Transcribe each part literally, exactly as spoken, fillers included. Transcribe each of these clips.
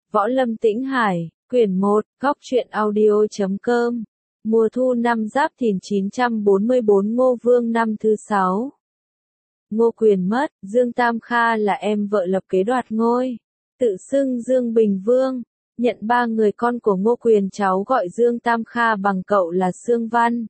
Võ Lâm Tĩnh Hải, quyển một, góc truyện audio chấm com. Mùa thu năm Giáp Thìn chín trăm bốn mươi bốn, Ngô Vương năm thứ sáu. Ngô Quyền mất, Dương Tam Kha là em vợ lập kế đoạt ngôi, tự xưng Dương Bình Vương, nhận ba người con của Ngô Quyền, cháu gọi Dương Tam Kha bằng cậu là Xương Văn,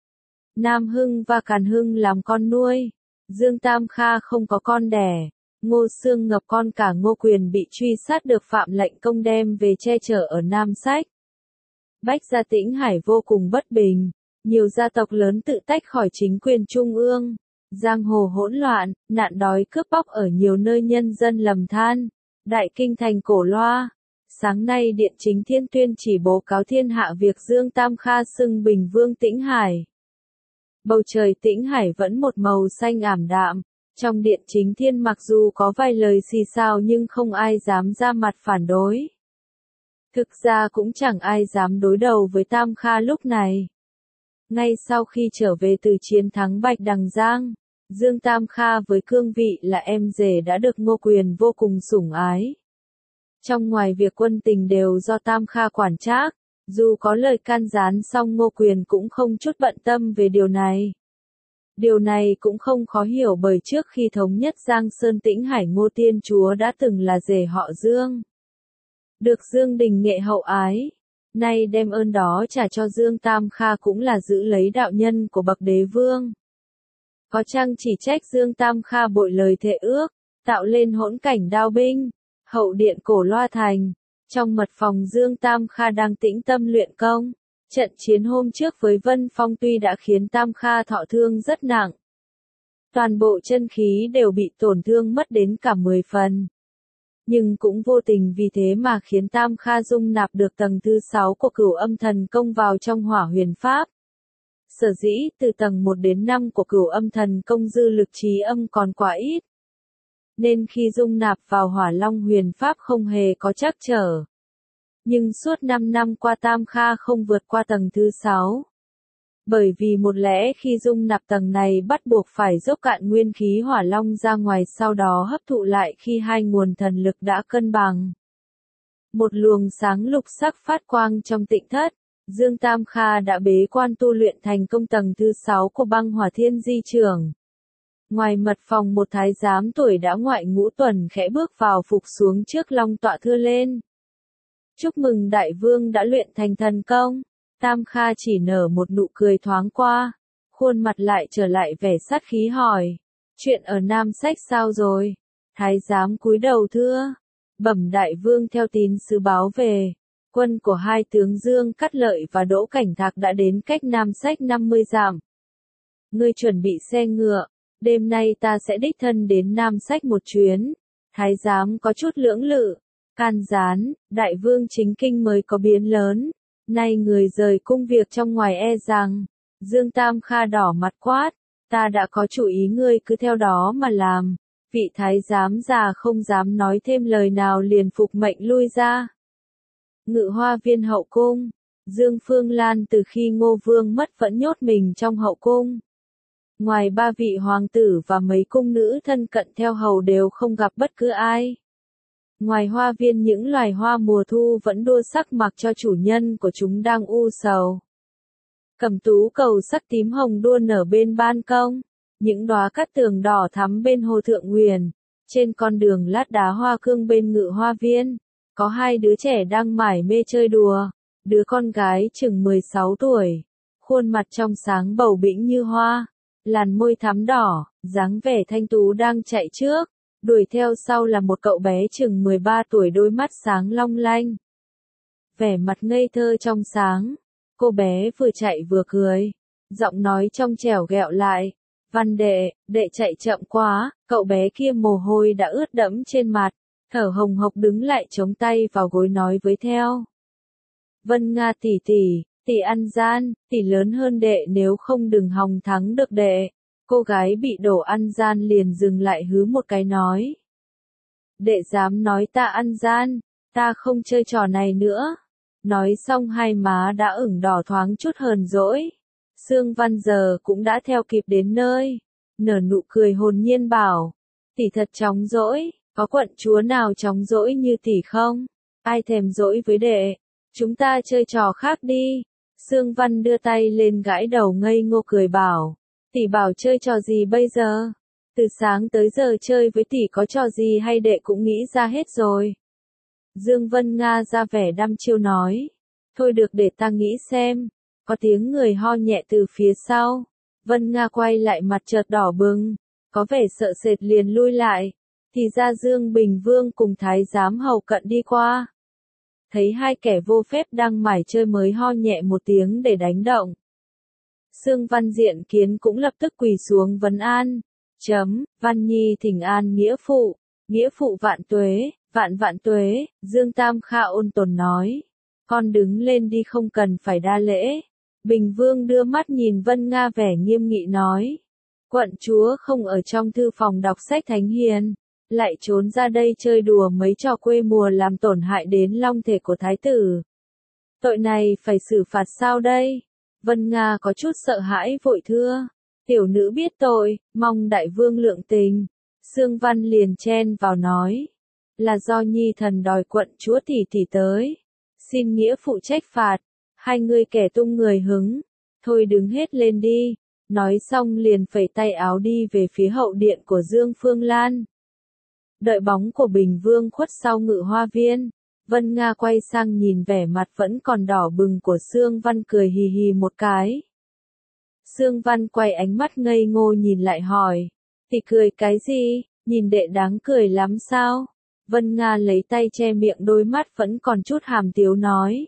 Nam Hưng và Càn Hưng làm con nuôi. Dương Tam Kha không có con đẻ. Ngô Xương Ngập con cả Ngô Quyền bị truy sát được Phạm Lệnh Công đem về che chở ở Nam Sách. Bách gia Tĩnh Hải vô cùng bất bình, nhiều gia tộc lớn tự tách khỏi chính quyền trung ương, giang hồ hỗn loạn, nạn đói cướp bóc ở nhiều nơi, nhân dân lầm than. Đại kinh thành cổ loa. Sáng nay Điện Chính Thiên tuyên chỉ bố cáo thiên hạ việc Dương Tam Kha xưng Bình Vương Tĩnh Hải. Bầu trời Tĩnh Hải vẫn một màu xanh ảm đạm. Trong Điện Chính Thiên mặc dù có vài lời xì xào nhưng không ai dám ra mặt phản đối. Thực ra cũng chẳng ai dám đối đầu với Tam Kha lúc này. Ngay sau khi trở về từ chiến thắng Bạch Đằng Giang, Dương Tam Kha với cương vị là em rể đã được Ngô Quyền vô cùng sủng ái. Trong ngoài việc quân tình đều do Tam Kha quản trách, dù có lời can gián song Ngô Quyền cũng không chút bận tâm về điều này. Điều này cũng không khó hiểu bởi trước khi thống nhất Giang Sơn Tĩnh Hải, Ngô Tiên Chúa đã từng là rể họ Dương. Được Dương Đình Nghệ hậu ái, nay đem ơn đó trả cho Dương Tam Kha cũng là giữ lấy đạo nhân của bậc đế vương. Có chăng chỉ trách Dương Tam Kha bội lời thệ ước, tạo lên hỗn cảnh đao binh, hậu điện cổ loa thành. Trong mật phòng Dương Tam Kha đang tĩnh tâm luyện công. Trận chiến hôm trước với Vân Phong tuy đã khiến Tam Kha thọ thương rất nặng. Toàn bộ chân khí đều bị tổn thương mất đến cả mười phần. Nhưng cũng vô tình vì thế mà khiến Tam Kha dung nạp được tầng thứ sáu của Cửu Âm Thần Công vào trong Hỏa Huyền Pháp. Sở dĩ từ tầng một đến năm của Cửu Âm Thần Công dư lực trí âm còn quá ít. Nên khi dung nạp vào Hỏa Long Huyền Pháp không hề có trắc trở. Nhưng suốt năm năm qua Tam Kha không vượt qua tầng thứ sáu. Bởi vì một lẽ khi dung nạp tầng này bắt buộc phải dốc cạn nguyên khí Hỏa Long ra ngoài, sau đó hấp thụ lại khi hai nguồn thần lực đã cân bằng. Một luồng sáng lục sắc phát quang trong tịnh thất, Dương Tam Kha đã bế quan tu luyện thành công tầng thứ sáu của Băng Hỏa Thiên Di Trưởng. Ngoài mật phòng, một thái giám tuổi đã ngoại ngũ tuần khẽ bước vào phục xuống trước long tọa thưa lên. Chúc mừng đại vương đã luyện thành thần công. Tam Kha chỉ nở một nụ cười thoáng qua, khuôn mặt lại trở lại vẻ sát khí hỏi. Chuyện ở Nam Sách sao rồi? Thái giám cúi đầu thưa. Bẩm đại vương, theo tín sứ báo về, quân của hai tướng Dương Cát Lợi và Đỗ Cảnh Thạc đã đến cách Nam Sách năm mươi dặm. Ngươi chuẩn bị xe ngựa, đêm nay ta sẽ đích thân đến Nam Sách một chuyến. Thái giám có chút lưỡng lự. Can gián, đại vương chính kinh mới có biến lớn, nay người rời cung việc trong ngoài e rằng. Dương Tam Kha đỏ mặt quát, ta đã có chủ ý, ngươi cứ theo đó mà làm. Vị thái giám già không dám nói thêm lời nào liền phục mệnh lui ra. Ngự Hoa Viên hậu cung, Dương Phương Lan từ khi Ngô Vương mất vẫn nhốt mình trong hậu cung. Ngoài ba vị hoàng tử và mấy cung nữ thân cận theo hầu đều không gặp bất cứ ai. Ngoài hoa viên, những loài hoa mùa thu vẫn đua sắc mặc cho chủ nhân của chúng đang u sầu. Cẩm tú cầu sắc tím hồng đua nở bên ban công, những đóa cát tường đỏ thắm bên hồ Thượng Nguyền. Trên con đường lát đá hoa cương bên Ngự Hoa Viên, có hai đứa trẻ đang mải mê chơi đùa. Đứa con gái chừng mười sáu tuổi, khuôn mặt trong sáng bầu bĩnh như hoa, làn môi thắm đỏ, dáng vẻ thanh tú đang chạy trước. Đuổi theo sau là một cậu bé chừng mười ba tuổi, đôi mắt sáng long lanh. Vẻ mặt ngây thơ trong sáng, cô bé vừa chạy vừa cười, giọng nói trong trẻo ghẹo lại. Văn đệ, đệ chạy chậm quá. Cậu bé kia mồ hôi đã ướt đẫm trên mặt, thở hồng hộc đứng lại chống tay vào gối nói với theo. Vân Nga tỷ tỷ, tỷ ăn gian, tỷ lớn hơn đệ, nếu không đừng hòng thắng được đệ. Cô gái bị đổ ăn gian liền dừng lại hứ một cái nói. Đệ dám nói ta ăn gian, ta không chơi trò này nữa. Nói xong hai má đã ửng đỏ thoáng chút hờn dỗi. Sương Văn giờ cũng đã theo kịp đến nơi, nở nụ cười hồn nhiên bảo. Tỷ thật chóng dỗi, có quận chúa nào chóng dỗi như tỷ không? Ai thèm dỗi với đệ, chúng ta chơi trò khác đi. Sương Văn đưa tay lên gãi đầu ngây ngô cười bảo, tỷ bảo chơi trò gì bây giờ? Từ sáng tới giờ chơi với tỷ có trò gì hay đệ cũng nghĩ ra hết rồi. Dương Vân Nga ra vẻ đăm chiêu nói, thôi được để ta nghĩ xem. Có tiếng người ho nhẹ từ phía sau. Vân Nga quay lại mặt chợt đỏ bừng, có vẻ sợ sệt liền lui lại. Thì ra Dương Bình Vương cùng thái giám hầu cận đi qua. Thấy hai kẻ vô phép đang mải chơi mới ho nhẹ một tiếng để đánh động. Sương Văn diện kiến cũng lập tức quỳ xuống vấn an. Chấm, Văn Nhi thỉnh an nghĩa phụ, nghĩa phụ vạn tuế, vạn vạn tuế, Dương Tam Kha ôn tồn nói. Con đứng lên đi không cần phải đa lễ. Bình Vương đưa mắt nhìn Vân Nga vẻ nghiêm nghị nói. Quận chúa không ở trong thư phòng đọc sách thánh hiền, lại trốn ra đây chơi đùa mấy trò quê mùa làm tổn hại đến long thể của thái tử. Tội này phải xử phạt sao đây? Vân Nga có chút sợ hãi vội thưa. Tiểu nữ biết tội, mong đại vương lượng tình. Sương Văn liền chen vào nói. Là do nhi thần đòi quận chúa tỷ tỷ tới. Xin nghĩa phụ trách phạt. Hai người kẻ tung người hứng. Thôi đứng hết lên đi. Nói xong liền phẩy tay áo đi về phía hậu điện của Dương Phương Lan. Đợi bóng của Bình Vương khuất sau ngự hoa viên. Vân Nga quay sang nhìn vẻ mặt vẫn còn đỏ bừng của Sương Văn cười hì hì một cái. Sương Văn quay ánh mắt ngây ngô nhìn lại hỏi. Thì cười cái gì, nhìn đệ đáng cười lắm sao? Vân Nga lấy tay che miệng đôi mắt vẫn còn chút hàm tiếu nói.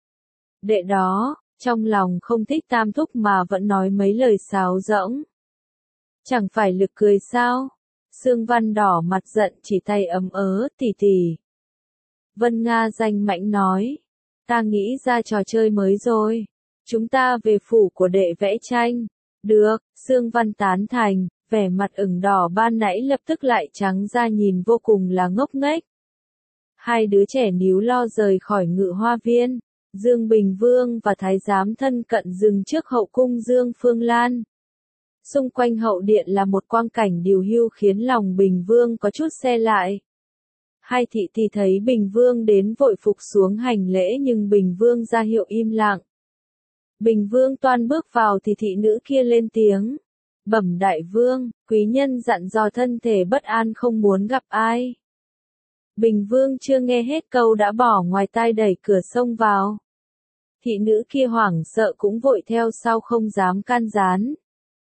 Đệ đó, trong lòng không thích Tam Thúc mà vẫn nói mấy lời sáo rỗng. Chẳng phải lực cười sao? Sương Văn đỏ mặt giận chỉ tay ấm ớ tỉ tỉ. Vân Nga danh mãnh nói. Ta nghĩ ra trò chơi mới rồi. Chúng ta về phủ của đệ vẽ tranh. Được, Sương Văn tán thành, vẻ mặt ửng đỏ ban nãy lập tức lại trắng ra nhìn vô cùng là ngốc nghếch. Hai đứa trẻ níu lo rời khỏi ngự hoa viên. Dương Bình Vương và thái giám thân cận dừng trước hậu cung Dương Phương Lan. Xung quanh hậu điện là một quang cảnh điều hưu khiến lòng Bình Vương có chút se lại. Hai thị thì thấy Bình Vương đến vội phục xuống hành lễ nhưng Bình Vương ra hiệu im lặng. Bình Vương toan bước vào thì thị nữ kia lên tiếng. Bẩm đại vương, quý nhân dặn dò thân thể bất an không muốn gặp ai. Bình Vương chưa nghe hết câu đã bỏ ngoài tai đẩy cửa xông vào. Thị nữ kia hoảng sợ cũng vội theo sau không dám can gián.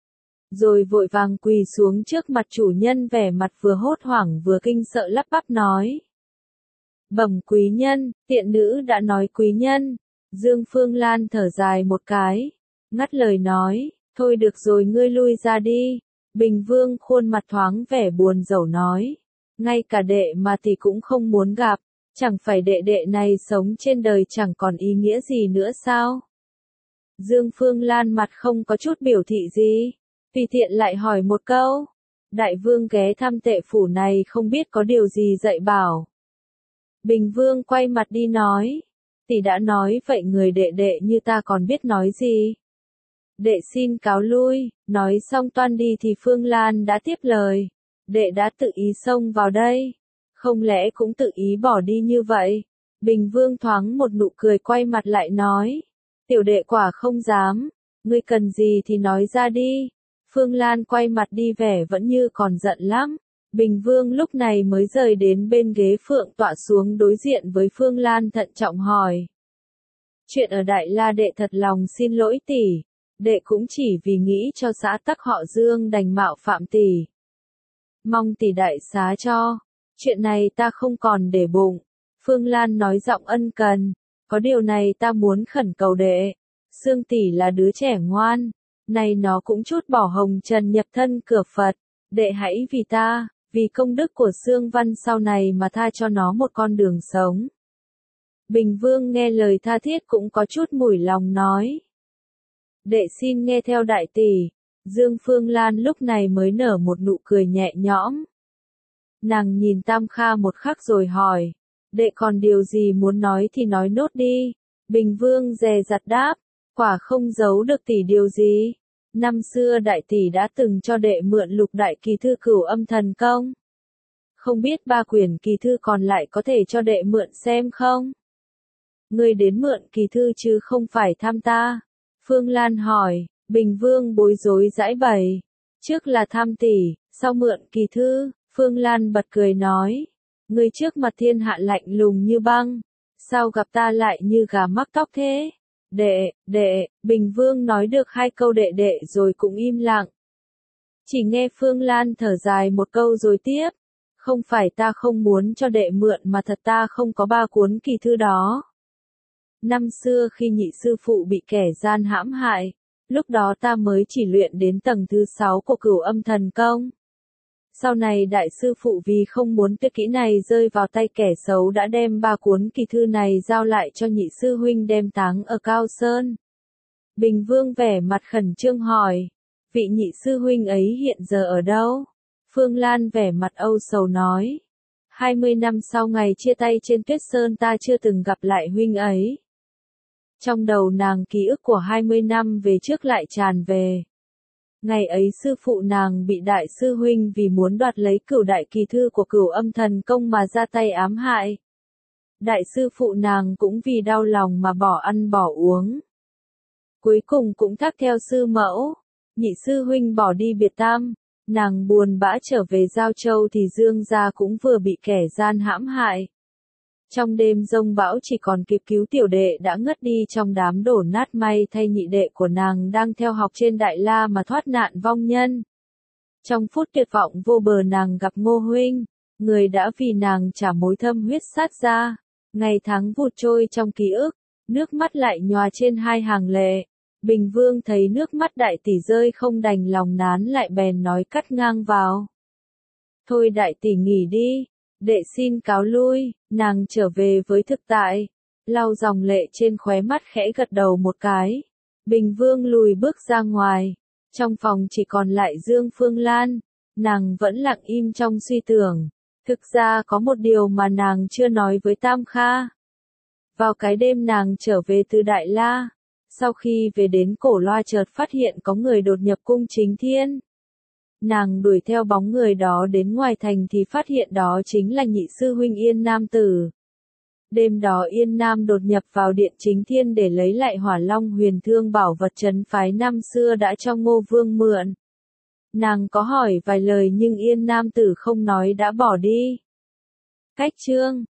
Rồi vội vàng quỳ xuống trước mặt chủ nhân vẻ mặt vừa hốt hoảng vừa kinh sợ lắp bắp nói. Bẩm quý nhân, tiện nữ đã nói quý nhân. Dương Phương Lan thở dài một cái, ngắt lời nói, thôi được rồi ngươi lui ra đi. Bình Vương khuôn mặt thoáng vẻ buồn rầu nói, ngay cả đệ mà thì cũng không muốn gặp, chẳng phải đệ đệ này sống trên đời chẳng còn ý nghĩa gì nữa sao? Dương Phương Lan mặt không có chút biểu thị gì, tùy tiện lại hỏi một câu, đại vương ghé thăm tệ phủ này không biết có điều gì dạy bảo. Bình Vương quay mặt đi nói, tỷ đã nói vậy người đệ đệ như ta còn biết nói gì. Đệ xin cáo lui, nói xong toan đi thì Phương Lan đã tiếp lời. Đệ đã tự ý xông vào đây. Không lẽ cũng tự ý bỏ đi như vậy? Bình Vương thoáng một nụ cười quay mặt lại nói. Tiểu đệ quả không dám. Ngươi cần gì thì nói ra đi. Phương Lan quay mặt đi vẻ vẫn như còn giận lắm. Bình Vương lúc này mới rời đến bên ghế phượng tọa xuống đối diện với Phương Lan thận trọng hỏi. Chuyện ở Đại La đệ thật lòng xin lỗi tỷ. Đệ cũng chỉ vì nghĩ cho xã tắc họ Dương đành mạo phạm tỷ. Mong tỷ đại xá cho. Chuyện này ta không còn để bụng. Phương Lan nói giọng ân cần. Có điều này ta muốn khẩn cầu đệ. Sương tỷ là đứa trẻ ngoan. Này nó cũng chút bỏ hồng trần nhập thân cửa Phật. Đệ hãy vì ta, vì công đức của Sương Văn sau này mà tha cho nó một con đường sống. Bình Vương nghe lời tha thiết cũng có chút mủi lòng nói. Đệ xin nghe theo đại tỷ. Dương Phương Lan lúc này mới nở một nụ cười nhẹ nhõm. Nàng nhìn Tam Kha một khắc rồi hỏi. Đệ còn điều gì muốn nói thì nói nốt đi. Bình Vương dè dặt đáp. Quả không giấu được tỷ điều gì. Năm xưa đại tỷ đã từng cho đệ mượn lục đại kỳ thư cửu âm thần công. Không biết ba quyển kỳ thư còn lại có thể cho đệ mượn xem không? Ngươi đến mượn kỳ thư chứ không phải thăm ta. Phương Lan hỏi, Bình Vương bối rối giãi bày. Trước là thăm tỷ, sau mượn kỳ thư, Phương Lan bật cười nói. Ngươi trước mặt thiên hạ lạnh lùng như băng, sao gặp ta lại như gà mắc tóc thế? Đệ, đệ, Bình Vương nói được hai câu đệ đệ rồi cũng im lặng. Chỉ nghe Phương Lan thở dài một câu rồi tiếp. Không phải ta không muốn cho đệ mượn mà thật ta không có ba cuốn kỳ thư đó. Năm xưa khi nhị sư phụ bị kẻ gian hãm hại, lúc đó ta mới chỉ luyện đến tầng thứ sáu của Cửu Âm Thần Công. Sau này đại sư phụ vì không muốn tuyệt kỹ này rơi vào tay kẻ xấu đã đem ba cuốn kỳ thư này giao lại cho nhị sư huynh đem táng ở Cao Sơn. Bình Vương vẻ mặt khẩn trương hỏi, vị nhị sư huynh ấy hiện giờ ở đâu? Phương Lan vẻ mặt âu sầu nói, hai mươi năm sau ngày chia tay trên Tuyết Sơn ta chưa từng gặp lại huynh ấy. Trong đầu nàng ký ức của hai mươi năm về trước lại tràn về. Ngày ấy sư phụ nàng bị đại sư huynh vì muốn đoạt lấy cửu đại kỳ thư của Cửu Âm Thần Công mà ra tay ám hại. Đại sư phụ nàng cũng vì đau lòng mà bỏ ăn bỏ uống. Cuối cùng cũng thác theo sư mẫu, nhị sư huynh bỏ đi biệt tam, nàng buồn bã trở về Giao Châu thì Dương gia cũng vừa bị kẻ gian hãm hại. Trong đêm giông bão chỉ còn kịp cứu tiểu đệ đã ngất đi trong đám đổ nát, may thay nhị đệ của nàng đang theo học trên Đại La mà thoát nạn vong nhân. Trong phút tuyệt vọng vô bờ nàng gặp Ngô huynh, người đã vì nàng trả mối thâm huyết sát ra. Ngày tháng vụt trôi trong ký ức, nước mắt lại nhòa trên hai hàng lệ. Bình Vương thấy nước mắt đại tỷ rơi không đành lòng nán lại bèn nói cắt ngang vào. Thôi đại tỷ nghỉ đi, đệ xin cáo lui. Nàng trở về với thực tại, lau dòng lệ trên khóe mắt khẽ gật đầu một cái. Bình Vương lùi bước ra ngoài, trong phòng chỉ còn lại Dương Phương Lan, nàng vẫn lặng im trong suy tưởng. Thực ra có một điều mà nàng chưa nói với Tam Kha. Vào cái đêm nàng trở về từ Đại La, sau khi về đến Cổ Loa chợt phát hiện có người đột nhập cung Chính Thiên. Nàng đuổi theo bóng người đó đến ngoài thành thì phát hiện đó chính là nhị sư huynh Yên Nam Tử. Đêm đó Yên Nam đột nhập vào điện Chính Thiên để lấy lại Hỏa Long Huyền Thương bảo vật trấn phái năm xưa đã cho Ngô Vương mượn. Nàng có hỏi vài lời nhưng Yên Nam Tử không nói đã bỏ đi. Cách chương